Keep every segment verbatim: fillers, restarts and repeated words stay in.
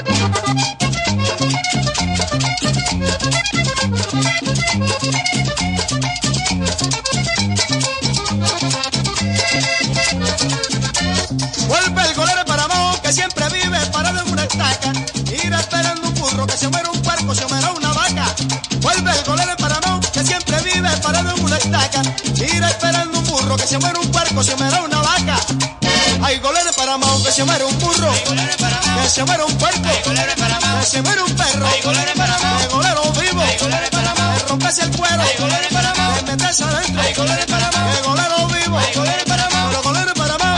Vuelve el golero para Mao, que siempre vive parado en una estaca. Ir esperando un burro, que se muera un puerco, se muera una vaca. Vuelve el golero para Mao, que siempre vive parado en una estaca. Ir esperando un burro, que se muera un puerco, se muera una vaca. Hay golero para Mao, que se muera un burro, que se muera un puerco, que se muera un perro. Hay golero vivo, que rompese el cuero, que meterse adentro. Que golero vivo, pero golero para Mao.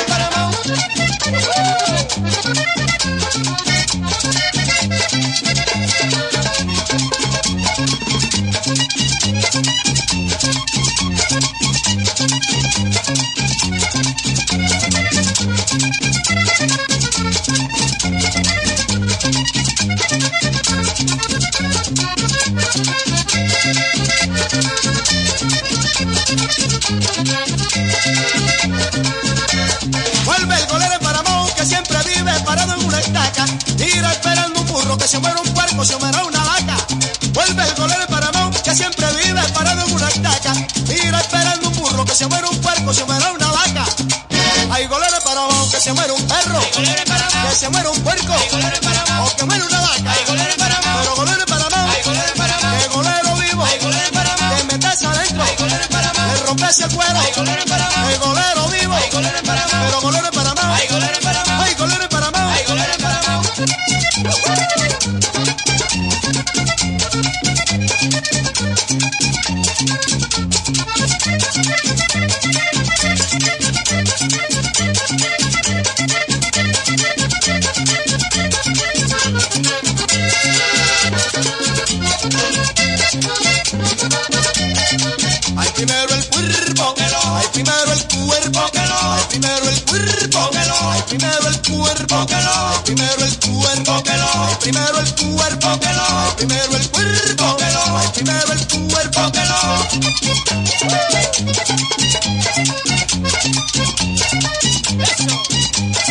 Vuelve el golero para Mao, que siempre vive parado en una estaca. Tira esperando un burro, que se muera un puerco, se muera una vaca. Vuelve el golero para Mao, que siempre vive parado en una estaca. Tira esperando un burro, que se muera un puerco, se muera una vaca. Hay golero para Mao, que se muera un perro, que se muera un puerco, o que muera una vaca. Pero golero para Mao, que golero vivo, que meterse adentro, que rompese el cuero. Que golero vivo, pero golero para Mao. Ay, golero para Mao. Ay, golero para Mao. Hay primero el cuerpo, hay primero el cuerpo, hay primero el cuerpo, hay primero el cuerpo, hay primero el cuerpo, hay primero el cuerpo, hay primero el cuerpo, hay primero el cuerpo. Eso.